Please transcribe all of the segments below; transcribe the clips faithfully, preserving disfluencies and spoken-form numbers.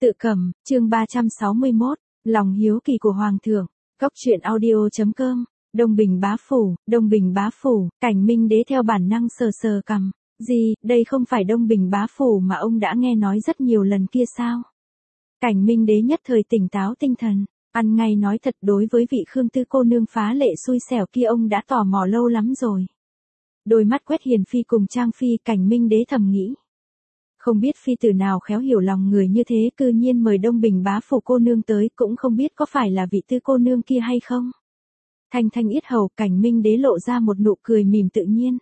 Tự cầm, chương ba trăm sáu mươi mốt, lòng hiếu kỳ của Hoàng thượng, Cốc truyện audio.com, Đông Bình bá phủ, Đông Bình bá phủ, Cảnh Minh Đế theo bản năng sờ sờ cằm, gì, đây không phải Đông Bình bá phủ mà ông đã nghe nói rất nhiều lần kia sao? Cảnh Minh Đế nhất thời tỉnh táo tinh thần, ăn ngay nói thật đối với vị Khương Tư cô nương phá lệ xui xẻo kia ông đã tò mò lâu lắm rồi. Đôi mắt quét Hiền Phi cùng Trang Phi, Cảnh Minh Đế thầm nghĩ. Không biết phi tử nào khéo hiểu lòng người như thế cư nhiên mời Đông Bình bá phủ cô nương tới, cũng không biết có phải là vị Tư cô nương kia hay không. Thanh thanh yết hầu, Cảnh Minh Đế lộ ra một nụ cười mỉm tự nhiên.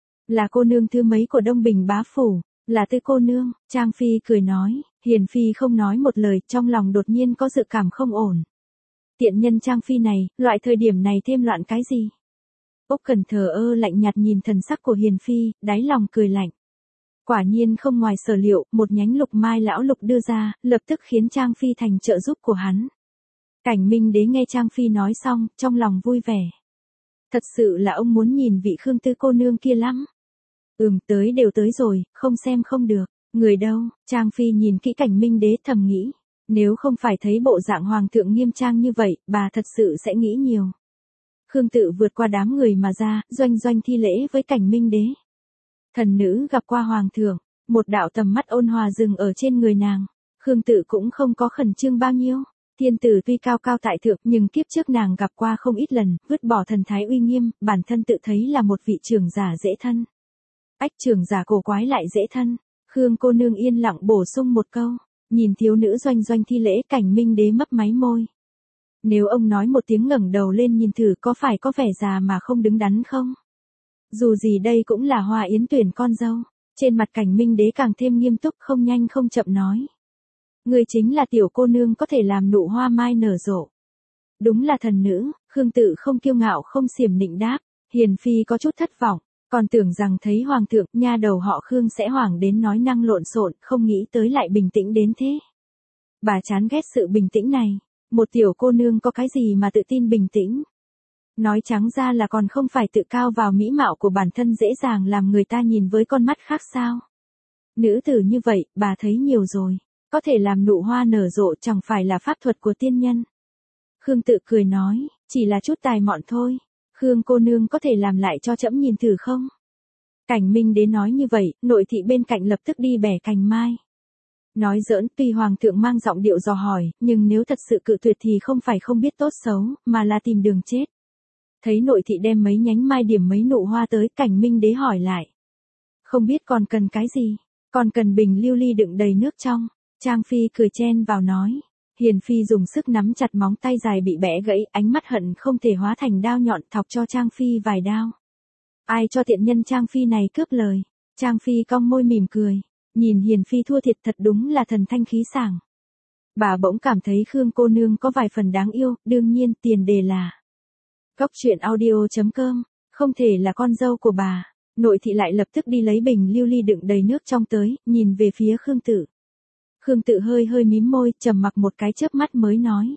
Là cô nương thứ mấy của Đông Bình bá phủ, là Tư cô nương, Trang Phi cười nói. Hiền Phi không nói một lời, trong lòng đột nhiên có dự cảm không ổn. Tiện nhân Trang Phi này, loại thời điểm này thêm loạn cái gì? Úc Cẩn thờ ơ lạnh nhạt nhìn thần sắc của Hiền Phi, đáy lòng cười lạnh. Quả nhiên không ngoài sở liệu, một nhánh lục mai lão lục đưa ra, lập tức khiến Trang Phi thành trợ giúp của hắn. Cảnh Minh Đế nghe Trang Phi nói xong, trong lòng vui vẻ. Thật sự là ông muốn nhìn vị Khương Tư cô nương kia lắm. Ừm, tới đều tới rồi, không xem không được. Người đâu? Trang Phi nhìn kỹ Cảnh Minh Đế thầm nghĩ. Nếu không phải thấy bộ dạng hoàng thượng nghiêm trang như vậy, bà thật sự sẽ nghĩ nhiều. Khương Tự vượt qua đám người mà ra, doanh doanh thi lễ với Cảnh Minh Đế. Thần nữ gặp qua hoàng thượng, một đạo tầm mắt ôn hòa dừng ở trên người nàng. Khương Tự cũng không có khẩn trương bao nhiêu. Thiên tử tuy cao cao tại thượng, nhưng kiếp trước nàng gặp qua không ít lần, vứt bỏ thần thái uy nghiêm, bản thân tự thấy là một vị trưởng giả dễ thân. Ách, trưởng giả cổ quái lại dễ thân. Khương cô nương yên lặng bổ sung một câu, nhìn thiếu nữ doanh doanh thi lễ, Cảnh Minh Đế mấp máy môi. Nếu ông nói một tiếng ngẩng đầu lên nhìn thử có phải có vẻ già mà không đứng đắn không? Dù gì đây cũng là Hoa Yến tuyển con dâu. Trên mặt Cảnh Minh Đế càng thêm nghiêm túc, không nhanh không chậm nói. Người chính là tiểu cô nương có thể làm nụ hoa mai nở rộ. Đúng là thần nữ. Khương Tự không kiêu ngạo không xiểm nịnh đáp. Hiền Phi có chút thất vọng. Còn tưởng rằng thấy hoàng thượng, nha đầu họ Khương sẽ hoảng đến nói năng lộn xộn, không nghĩ tới lại bình tĩnh đến thế. Bà chán ghét sự bình tĩnh này. Một tiểu cô nương có cái gì mà tự tin bình tĩnh? Nói trắng ra là còn không phải tự cao vào mỹ mạo của bản thân dễ dàng làm người ta nhìn với con mắt khác sao? Nữ tử như vậy, bà thấy nhiều rồi. Có thể làm nụ hoa nở rộ chẳng phải là pháp thuật của tiên nhân. Khương Tự cười nói, chỉ là chút tài mọn thôi. Khương cô nương có thể làm lại cho trẫm nhìn thử không? Cảnh Minh Đế nói như vậy, nội thị bên cạnh lập tức đi bẻ cành mai. Nói giỡn, tuy hoàng thượng mang giọng điệu dò hỏi, nhưng nếu thật sự cự tuyệt thì không phải không biết tốt xấu, mà là tìm đường chết. Thấy nội thị đem mấy nhánh mai điểm mấy nụ hoa tới, Cảnh Minh Đế hỏi lại. Không biết còn cần cái gì? Còn cần bình lưu ly đựng đầy nước trong. Trang Phi cười chen vào nói. Hiền Phi dùng sức nắm chặt móng tay dài bị bẻ gãy, ánh mắt hận không thể hóa thành đao nhọn, thọc cho Trang Phi vài đao. Ai cho tiện nhân Trang Phi này cướp lời? Trang Phi cong môi mỉm cười, nhìn Hiền Phi thua thiệt thật đúng là thần thanh khí sảng. Bà bỗng cảm thấy Khương cô nương có vài phần đáng yêu, đương nhiên tiền đề là. Cốc truyện audio.com, không thể là con dâu của bà. Nội thị lại lập tức đi lấy bình lưu ly đựng đầy nước trong tới, nhìn về phía Khương Tự. Khương Tự hơi hơi mím môi, trầm mặc một cái chớp mắt mới nói.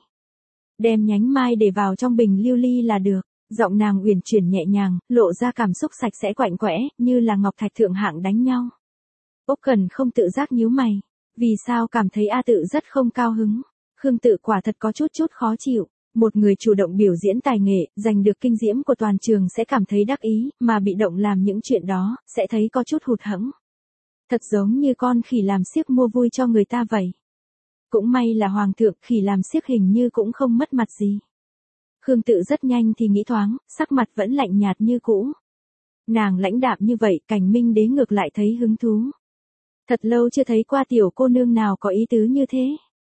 Đem nhánh mai để vào trong bình lưu ly là được. Giọng nàng uyển chuyển nhẹ nhàng, lộ ra cảm xúc sạch sẽ quạnh quẽ, như là ngọc thạch thượng hạng đánh nhau. Úc Cẩn không tự giác nhíu mày. Vì sao cảm thấy A Tự rất không cao hứng? Khương Tự quả thật có chút chút khó chịu. Một người chủ động biểu diễn tài nghệ, giành được kinh diễm của toàn trường sẽ cảm thấy đắc ý, mà bị động làm những chuyện đó, sẽ thấy có chút hụt hẫng. Thật giống như con khỉ làm xiếc mua vui cho người ta vậy. Cũng may là hoàng thượng, khỉ làm xiếc hình như cũng không mất mặt gì. Khương Tự rất nhanh thì nghĩ thoáng, sắc mặt vẫn lạnh nhạt như cũ. Nàng lãnh đạm như vậy, Cảnh Minh Đế ngược lại thấy hứng thú. Thật lâu chưa thấy qua tiểu cô nương nào có ý tứ như thế.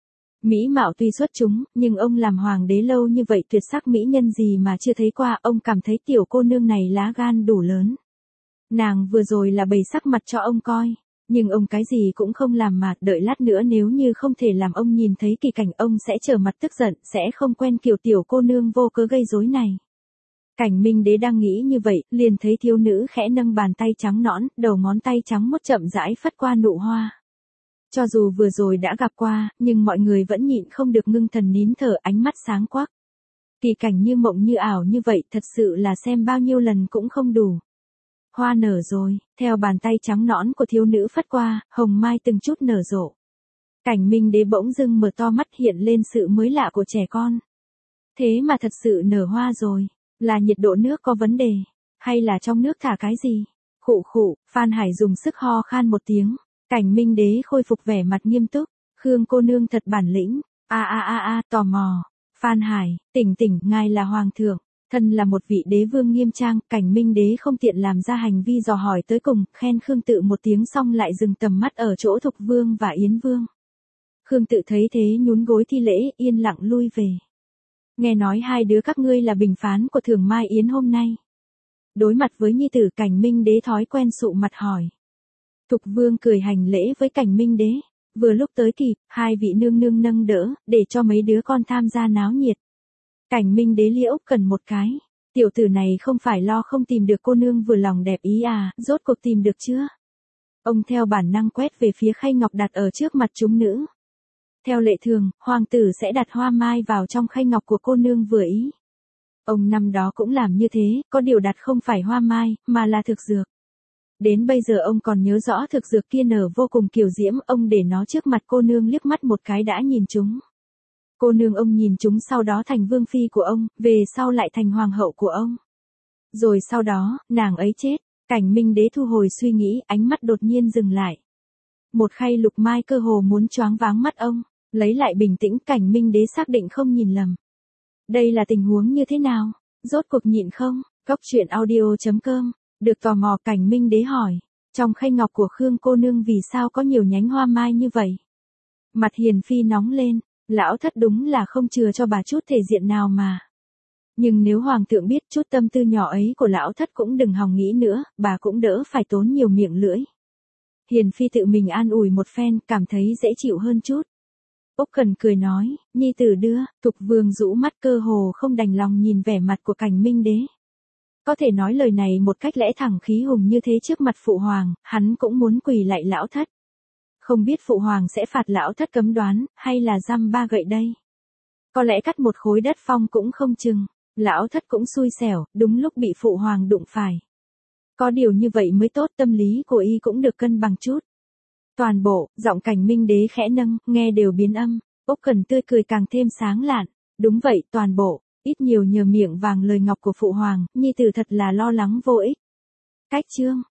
Mỹ mạo tuy xuất chúng, nhưng ông làm hoàng đế lâu như vậy tuyệt sắc mỹ nhân gì mà chưa thấy qua, ông cảm thấy tiểu cô nương này lá gan đủ lớn. Nàng vừa rồi là bày sắc mặt cho ông coi. Nhưng ông cái gì cũng không làm mà, đợi lát nữa nếu như không thể làm ông nhìn thấy kỳ cảnh ông sẽ trở mặt tức giận, sẽ không quen kiểu tiểu cô nương vô cớ gây rối này. Cảnh Minh Đế đang nghĩ như vậy, liền thấy thiếu nữ khẽ nâng bàn tay trắng nõn, đầu ngón tay trắng muốt chậm rãi phất qua nụ hoa. Cho dù vừa rồi đã gặp qua, nhưng mọi người vẫn nhịn không được ngưng thần nín thở, ánh mắt sáng quắc. Kỳ cảnh như mộng như ảo như vậy, thật sự là xem bao nhiêu lần cũng không đủ. Hoa nở rồi, theo bàn tay trắng nõn của thiếu nữ phất qua, hồng mai từng chút nở rộ. Cảnh Minh Đế bỗng dưng mở to mắt hiện lên sự mới lạ của trẻ con. Thế mà thật sự nở hoa rồi, là nhiệt độ nước có vấn đề, hay là trong nước thả cái gì? Khụ khụ, Phan Hải dùng sức ho khan một tiếng, Cảnh Minh Đế khôi phục vẻ mặt nghiêm túc, Khương cô nương thật bản lĩnh, a a a a, tò mò. Phan Hải, tỉnh tỉnh, ngài là hoàng thượng, thân là một vị đế vương nghiêm trang, Cảnh Minh Đế không tiện làm ra hành vi dò hỏi tới cùng, khen Khương Tự một tiếng xong lại dừng tầm mắt ở chỗ Thục Vương và Yến Vương. Khương Tự thấy thế nhún gối thi lễ, yên lặng lui về. Nghe nói hai đứa các ngươi là bình phán của Thường Mai Yến hôm nay. Đối mặt với nhi tử, Cảnh Minh Đế thói quen sụ mặt hỏi. Thục Vương cười hành lễ với Cảnh Minh Đế. Vừa lúc tới kịp, hai vị nương nương nâng đỡ, để cho mấy đứa con tham gia náo nhiệt. Cảnh Minh Đế liễu cần một cái. Tiểu tử này không phải lo không tìm được cô nương vừa lòng đẹp ý à, rốt cuộc tìm được chưa? Ông theo bản năng quét về phía khay ngọc đặt ở trước mặt chúng nữ. Theo lệ thường, hoàng tử sẽ đặt hoa mai vào trong khay ngọc của cô nương vừa ý. Ông năm đó cũng làm như thế, có điều đặt không phải hoa mai, mà là thực dược. Đến bây giờ ông còn nhớ rõ thực dược kia nở vô cùng kiều diễm, ông để nó trước mặt cô nương liếc mắt một cái đã nhìn chúng. Cô nương ông nhìn chúng sau đó thành vương phi của ông, về sau lại thành hoàng hậu của ông. Rồi sau đó, nàng ấy chết, Cảnh Minh Đế thu hồi suy nghĩ, ánh mắt đột nhiên dừng lại. Một khay lục mai cơ hồ muốn choáng váng mắt ông, lấy lại bình tĩnh, Cảnh Minh Đế xác định không nhìn lầm. Đây là tình huống như thế nào? Rốt cuộc nhịn không? Cốc truyện audio chấm com. Được tò mò, Cảnh Minh Đế hỏi, trong khay ngọc của Khương cô nương vì sao có nhiều nhánh hoa mai như vậy? Mặt Hiền Phi nóng lên, lão thất đúng là không chừa cho bà chút thể diện nào mà. Nhưng nếu hoàng thượng biết chút tâm tư nhỏ ấy của lão thất cũng đừng hòng nghĩ nữa, bà cũng đỡ phải tốn nhiều miệng lưỡi. Hiền Phi tự mình an ủi một phen, cảm thấy dễ chịu hơn chút. Úc Cần cười nói, nhi tử đưa, Thục Vương rũ mắt cơ hồ không đành lòng nhìn vẻ mặt của Cảnh Minh Đế. Có thể nói lời này một cách lẽ thẳng khí hùng như thế trước mặt phụ hoàng, hắn cũng muốn quỳ lạy lão thất. Không biết phụ hoàng sẽ phạt lão thất cấm đoán, hay là giam ba gậy đây. Có lẽ cắt một khối đất phong cũng không chừng, lão thất cũng xui xẻo, đúng lúc bị phụ hoàng đụng phải. Có điều như vậy mới tốt, tâm lý của y cũng được cân bằng chút. Toàn bộ, giọng Cảnh Minh Đế khẽ nâng, nghe đều biến âm, Úc Cần tươi cười càng thêm sáng lạn. Đúng vậy, toàn bộ, ít nhiều nhờ miệng vàng lời ngọc của phụ hoàng, nhi tử thật là lo lắng vô ích. Cách chương